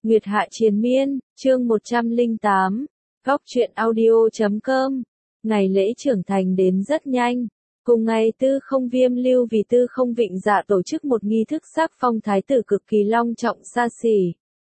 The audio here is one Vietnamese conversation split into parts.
Nguyệt Hạ Triền Miên, chương 108, Góc truyện audio.com. Ngày lễ trưởng thành đến rất nhanh. Cùng ngày Tư Không Viêm Lưu vì Tư Không Vịnh Dạ tổ chức một nghi thức sắc phong thái tử cực kỳ long trọng xa xỉ.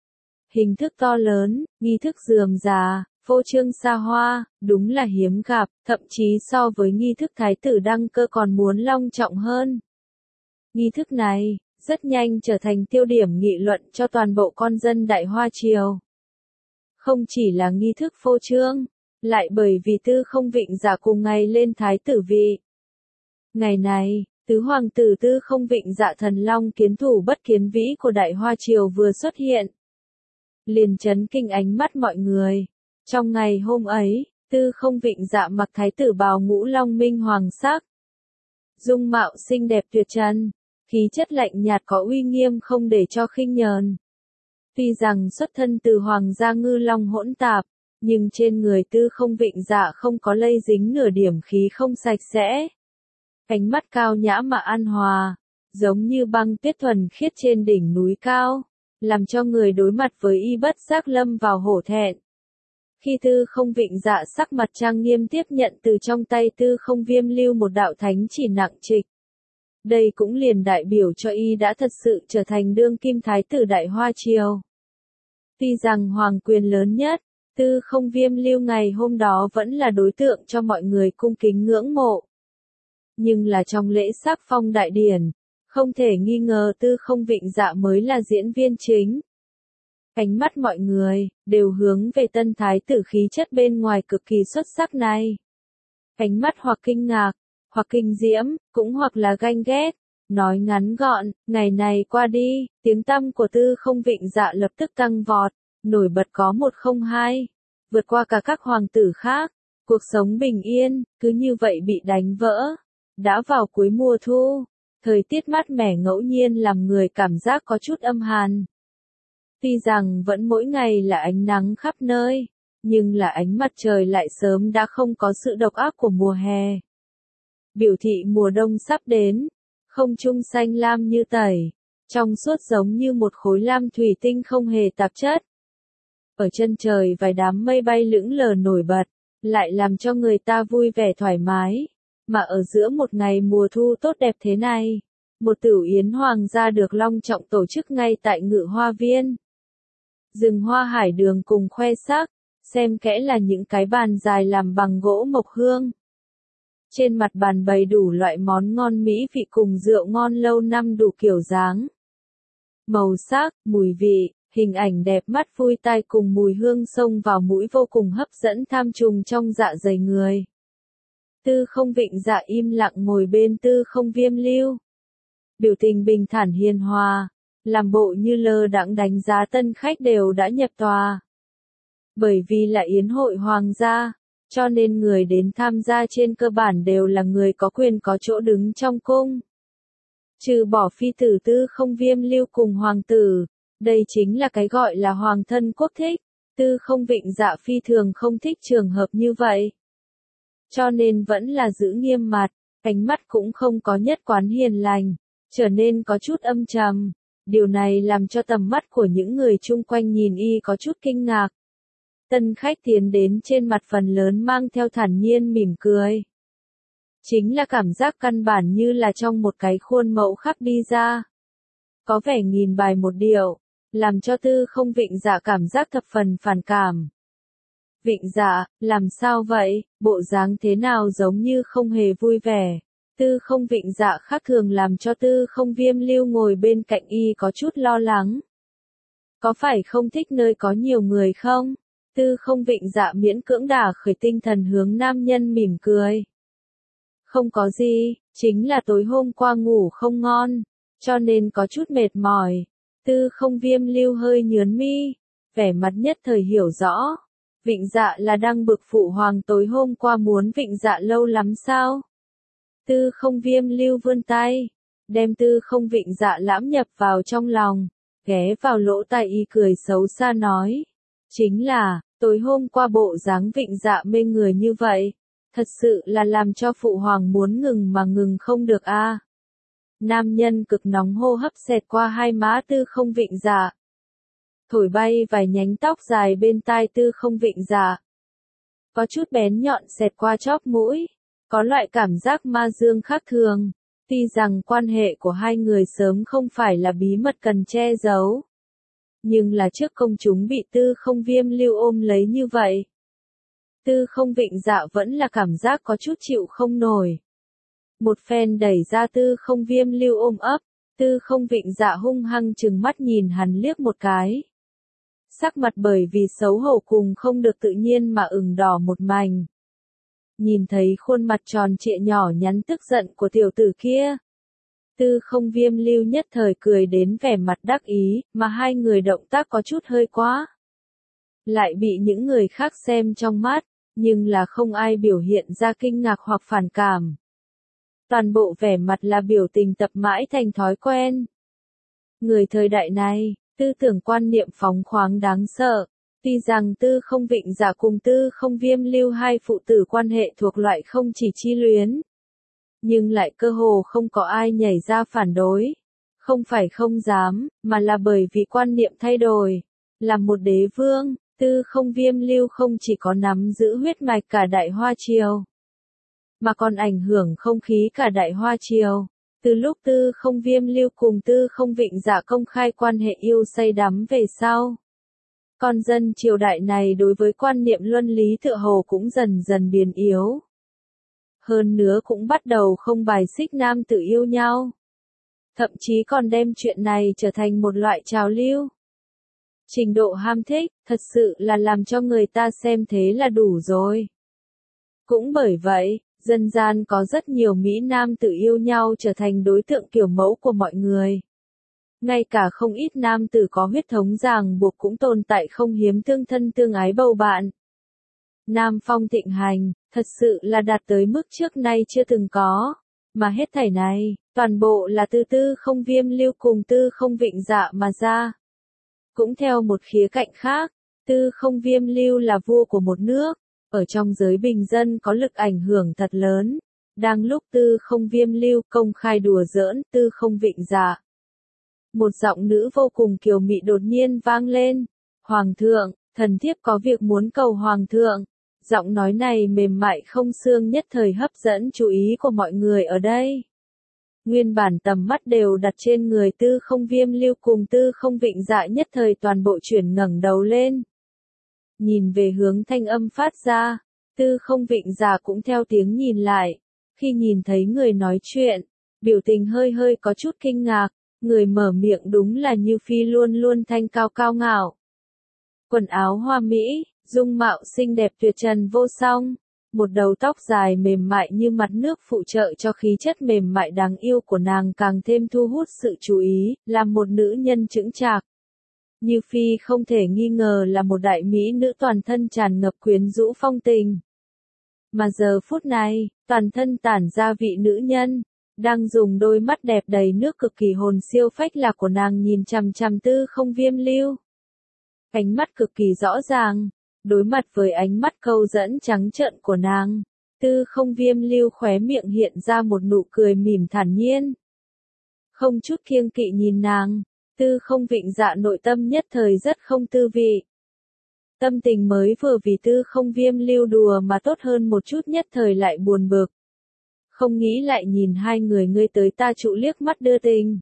Hình thức to lớn, nghi thức rườm rà, phô trương xa hoa, đúng là hiếm gặp, thậm chí so với nghi thức thái tử đăng cơ còn muốn long trọng hơn. Nghi thức này rất nhanh trở thành tiêu điểm nghị luận cho toàn bộ con dân Đại Hoa Triều. Không chỉ là nghi thức phô trương, lại bởi vì Tư Không Vịnh Dạ cùng ngày lên thái tử vị. Ngày này, tứ hoàng tử Tư Không Vịnh Dạ thần long kiến thủ bất kiến vĩ của Đại Hoa Triều vừa xuất hiện, liền chấn kinh ánh mắt mọi người. Trong ngày hôm ấy, Tư Không Vịnh Dạ mặc thái tử bào ngũ long minh hoàng sắc, dung mạo xinh đẹp tuyệt trần, khí chất lạnh nhạt có uy nghiêm không để cho khinh nhờn. Tuy rằng xuất thân từ hoàng gia ngư long hỗn tạp, nhưng trên người Tư Không Vịnh Dạ không có lây dính nửa điểm khí không sạch sẽ. Ánh mắt cao nhã mà an hòa, giống như băng tuyết thuần khiết trên đỉnh núi cao, làm cho người đối mặt với y bất giác lâm vào hổ thẹn. Khi Tư Không Vịnh Dạ sắc mặt trang nghiêm tiếp nhận từ trong tay Tư Không Viêm Lưu một đạo thánh chỉ nặng trịch. Đây cũng liền đại biểu cho y đã thật sự trở thành đương kim thái tử Đại Hoa Triều. Tuy rằng hoàng quyền lớn nhất, Tư Không Viêm Lưu ngày hôm đó vẫn là đối tượng cho mọi người cung kính ngưỡng mộ. Nhưng là trong lễ sắc phong đại điển, không thể nghi ngờ Tư Không Vịnh Dạ mới là diễn viên chính. Ánh mắt mọi người đều hướng về tân thái tử khí chất bên ngoài cực kỳ xuất sắc này. Ánh mắt hoặc kinh ngạc, hoặc kinh diễm, cũng hoặc là ganh ghét. Nói ngắn gọn, ngày này qua đi, tiếng tăm của Tư Không Vịnh Dạ lập tức tăng vọt, nổi bật có 102, vượt qua cả các hoàng tử khác. Cuộc sống bình yên, cứ như vậy bị đánh vỡ. Đã vào cuối mùa thu, thời tiết mát mẻ ngẫu nhiên làm người cảm giác có chút âm hàn. Tuy rằng vẫn mỗi ngày là ánh nắng khắp nơi, nhưng là ánh mặt trời lại sớm đã không có sự độc ác của mùa hè. Biểu thị mùa đông sắp đến, không trung xanh lam như tẩy, trong suốt giống như một khối lam thủy tinh không hề tạp chất. Ở chân trời vài đám mây bay lững lờ nổi bật, lại làm cho người ta vui vẻ thoải mái. Mà ở giữa một ngày mùa thu tốt đẹp thế này, một tửu yến hoàng gia được long trọng tổ chức ngay tại Ngự Hoa Viên. Rừng hoa hải đường cùng khoe sắc, xem kẽ là những cái bàn dài làm bằng gỗ mộc hương. Trên mặt bàn bày đủ loại món ngon mỹ vị cùng rượu ngon lâu năm đủ kiểu dáng. Màu sắc, mùi vị, hình ảnh đẹp mắt vui tai cùng mùi hương xông vào mũi vô cùng hấp dẫn tham trùng trong dạ dày người. Tư Không Vịnh Dạ im lặng ngồi bên Tư Không Viêm Lưu. Biểu tình bình thản hiền hòa, làm bộ như lơ đãng đánh giá tân khách đều đã nhập tòa. Bởi vì là yến hội hoàng gia, cho nên người đến tham gia trên cơ bản đều là người có quyền có chỗ đứng trong cung. Trừ bỏ phi tử Tư Không Viêm Lưu cùng hoàng tử, đây chính là cái gọi là hoàng thân quốc thích. Tư Không Vịnh Dạ phi thường không thích trường hợp như vậy. Cho nên vẫn là giữ nghiêm mặt, ánh mắt cũng không có nhất quán hiền lành, trở nên có chút âm trầm. Điều này làm cho tầm mắt của những người chung quanh nhìn y có chút kinh ngạc. Tân khách tiến đến trên mặt phần lớn mang theo thản nhiên mỉm cười. Chính là cảm giác căn bản như là trong một cái khuôn mẫu khắc đi ra. Có vẻ nghìn bài một điệu, làm cho Tư Không Vịnh Dạ cảm giác thập phần phản cảm. Vịnh Dạ, làm sao vậy, bộ dáng thế nào giống như không hề vui vẻ. Tư Không Vịnh Dạ khác thường làm cho Tư Không Viêm Lưu ngồi bên cạnh y có chút lo lắng. Có phải không thích nơi có nhiều người không? Tư Không Vịnh Dạ miễn cưỡng đả khởi tinh thần hướng nam nhân mỉm cười. Không có gì, chính là tối hôm qua ngủ không ngon, cho nên có chút mệt mỏi. Tư Không Viêm Lưu hơi nhướng mi, vẻ mặt nhất thời hiểu rõ. Vịnh Dạ là đang bực phụ hoàng tối hôm qua muốn Vịnh Dạ lâu lắm sao? Tư Không Viêm Lưu vươn tay, đem Tư Không Vịnh Dạ lãm nhập vào trong lòng, ghé vào lỗ tai y cười xấu xa nói. Chính là, tối hôm qua bộ dáng Vịnh Dạ mê người như vậy, thật sự là làm cho phụ hoàng muốn ngừng mà ngừng không được a. Nam nhân cực nóng hô hấp xẹt qua hai má Tư Không Vịnh Dạ. thổi bay vài nhánh tóc dài bên tai Tư Không Vịnh Dạ. Có chút bén nhọn xẹt qua chóp mũi, có loại cảm giác ma dương khác thường. Tuy rằng quan hệ của hai người sớm không phải là bí mật cần che giấu, nhưng là trước công chúng bị Tư Không Viêm Lưu ôm lấy như vậy. Tư Không Vịnh Dạ vẫn là cảm giác có chút chịu không nổi. Một phen đẩy ra Tư Không Viêm Lưu ôm ấp, Tư Không Vịnh Dạ hung hăng trừng mắt nhìn hắn liếc một cái. Sắc mặt bởi vì xấu hổ cùng không được tự nhiên mà ửng đỏ một mảnh. Nhìn thấy khuôn mặt tròn trịa nhỏ nhắn tức giận của tiểu tử kia, Tư Không Viêm Lưu nhất thời cười đến vẻ mặt đắc ý, mà hai người động tác có chút hơi quá. Lại bị những người khác xem trong mắt, nhưng là không ai biểu hiện ra kinh ngạc hoặc phản cảm. Toàn bộ vẻ mặt là biểu tình tập mãi thành thói quen. Người thời đại này, tư tưởng quan niệm phóng khoáng đáng sợ. Tuy rằng Tư Không Vịnh Dạ cùng Tư Không Viêm Lưu hai phụ tử quan hệ thuộc loại không chỉ chi luyến, nhưng lại cơ hồ không có ai nhảy ra phản đối. Không phải không dám, mà là bởi vì quan niệm thay đổi. Là một đế vương, Tư Không Viêm Lưu không chỉ có nắm giữ huyết mạch cả Đại Hoa Triều, mà còn ảnh hưởng không khí cả Đại Hoa Triều. Từ lúc Tư Không Viêm Lưu cùng Tư Không Vịnh Dạ công khai quan hệ yêu say đắm về sau, con dân triều đại này đối với quan niệm luân lý tựa hồ cũng dần dần biến yếu. Hơn nữa cũng bắt đầu không bài xích nam tử yêu nhau. Thậm chí còn đem chuyện này trở thành một loại trào lưu. Trình độ ham thích, thật sự là làm cho người ta xem thế là đủ rồi. Cũng bởi vậy, dân gian có rất nhiều Mỹ nam tử yêu nhau trở thành đối tượng kiểu mẫu của mọi người. Ngay cả không ít nam tử có huyết thống ràng buộc cũng tồn tại không hiếm tương thân tương ái bầu bạn. Nam phong thịnh hành, thật sự là đạt tới mức trước nay chưa từng có. Mà hết thảy này, toàn bộ là từ Tư Không Viêm Lưu cùng Tư Không Vịnh Dạ mà ra. Cũng theo một khía cạnh khác, Tư Không Viêm Lưu là vua của một nước, ở trong giới bình dân có lực ảnh hưởng thật lớn. Đang lúc Tư Không Viêm Lưu công khai đùa giỡn Tư Không Vịnh Dạ, một giọng nữ vô cùng kiều mị đột nhiên vang lên. Hoàng thượng, thần thiếp có việc muốn cầu Hoàng thượng. Giọng nói này mềm mại không xương nhất thời hấp dẫn chú ý của mọi người ở đây. Nguyên bản tầm mắt đều đặt trên người Tư Không Viêm Lưu cùng Tư Không Vịnh Dạ nhất thời toàn bộ chuyển ngẩng đầu lên. Nhìn về hướng thanh âm phát ra, Tư Không Vịnh Dạ cũng theo tiếng nhìn lại. Khi nhìn thấy người nói chuyện, biểu tình hơi hơi có chút kinh ngạc, người mở miệng đúng là Như Phi luôn luôn thanh cao cao ngạo. Quần áo hoa mỹ, dung mạo xinh đẹp tuyệt trần vô song, một đầu tóc dài mềm mại như mặt nước phụ trợ cho khí chất mềm mại đáng yêu của nàng càng thêm thu hút sự chú ý, là một nữ nhân chững chạc. Như Phi không thể nghi ngờ là một đại mỹ nữ toàn thân tràn ngập quyến rũ phong tình. Mà giờ phút này, toàn thân tản ra vị nữ nhân, đang dùng đôi mắt đẹp đầy nước cực kỳ hồn siêu phách lạc của nàng nhìn chằm chằm Tư Không Viêm Lưu. Ánh mắt cực kỳ rõ ràng, đối mặt với ánh mắt câu dẫn trắng trợn của nàng, Tư Không Viêm Lưu khóe miệng hiện ra một nụ cười mỉm thản nhiên. Không chút kiêng kỵ nhìn nàng, Tư Không Vịnh Dạ nội tâm nhất thời rất không tư vị. Tâm tình mới vừa vì Tư Không Viêm Lưu đùa mà tốt hơn một chút nhất thời lại buồn bực. Không nghĩ lại nhìn hai người ngươi tới ta trụ liếc mắt đưa tình.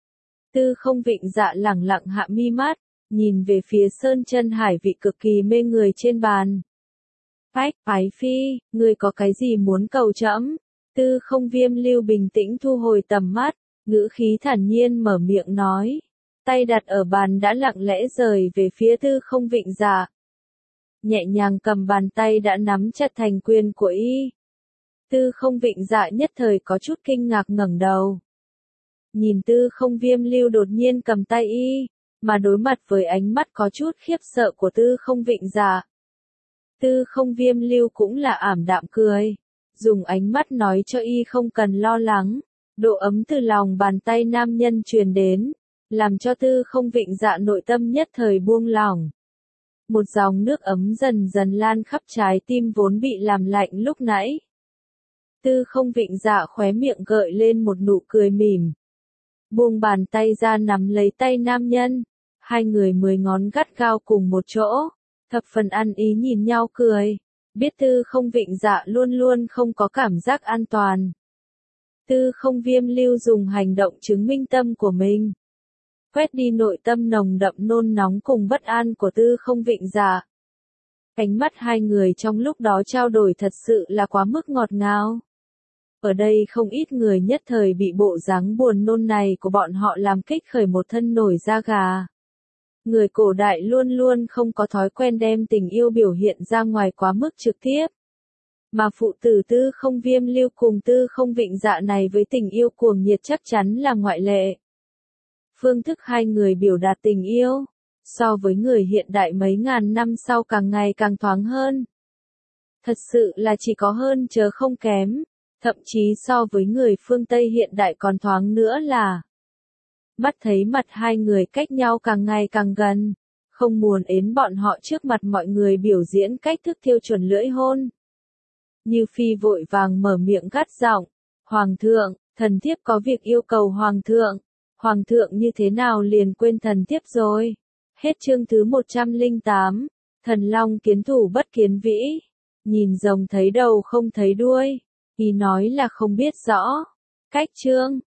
Tư Không Vịnh Dạ lẳng lặng hạ mi mắt, nhìn về phía sơn chân hải vị cực kỳ mê người trên bàn. Ách, Ái Phi, ngươi có cái gì muốn cầu trẫm? Tư Không Viêm Lưu bình tĩnh thu hồi tầm mắt, ngữ khí thản nhiên mở miệng nói. Tay đặt ở bàn đã lặng lẽ rời về phía Tư Không Vịnh Dạ. Nhẹ nhàng cầm bàn tay đã nắm chặt thành quyền của y. Tư Không Vịnh Dạ nhất thời có chút kinh ngạc ngẩng đầu. Nhìn Tư Không Viêm Lưu đột nhiên cầm tay y, mà đối mặt với ánh mắt có chút khiếp sợ của Tư Không Vịnh Dạ. Tư Không Viêm Lưu cũng là ảm đạm cười, dùng ánh mắt nói cho y không cần lo lắng, độ ấm từ lòng bàn tay nam nhân truyền đến, làm cho Tư Không Vịnh Dạ nội tâm nhất thời buông lỏng. Một dòng nước ấm dần dần lan khắp trái tim vốn bị làm lạnh lúc nãy. Tư Không Vịnh Dạ khóe miệng gợi lên một nụ cười mỉm. Buông bàn tay ra nắm lấy tay nam nhân, Hai người 10 ngón gắt gao cùng một chỗ, thập phần ăn ý nhìn nhau cười. Biết Tư Không Vịnh Dạ luôn luôn không có cảm giác an toàn. Tư Không Viêm Lưu dùng hành động chứng minh tâm của mình. Quét đi nội tâm nồng đậm nôn nóng cùng bất an của Tư Không Vịnh Dạ. Ánh mắt hai người trong lúc đó trao đổi thật sự là quá mức ngọt ngào. Ở đây không ít người nhất thời bị bộ dáng buồn nôn này của bọn họ làm kích khởi một thân nổi da gà. Người cổ đại luôn luôn không có thói quen đem tình yêu biểu hiện ra ngoài quá mức trực tiếp. Mà phụ tử Tư Không Viêm Lưu cùng Tư Không Vịnh Dạ này với tình yêu cuồng nhiệt chắc chắn là ngoại lệ. Phương thức hai người biểu đạt tình yêu, so với người hiện đại mấy ngàn năm sau càng ngày càng thoáng hơn. Thật sự là chỉ có hơn chớ không kém, thậm chí so với người phương Tây hiện đại còn thoáng nữa là. Mắt thấy mặt hai người cách nhau càng ngày càng gần, không muốn ến bọn họ trước mặt mọi người biểu diễn cách thức tiêu chuẩn lưỡi hôn. Như Phi vội vàng mở miệng gắt giọng, Hoàng thượng, thần thiếp có việc yêu cầu Hoàng thượng. Hoàng thượng như thế nào liền quên thần thiếp rồi. Hết chương thứ 108, Thần Long kiến thủ bất kiến vĩ. Nhìn rồng thấy đầu không thấy đuôi. Ý nói là không biết rõ. Cách chương.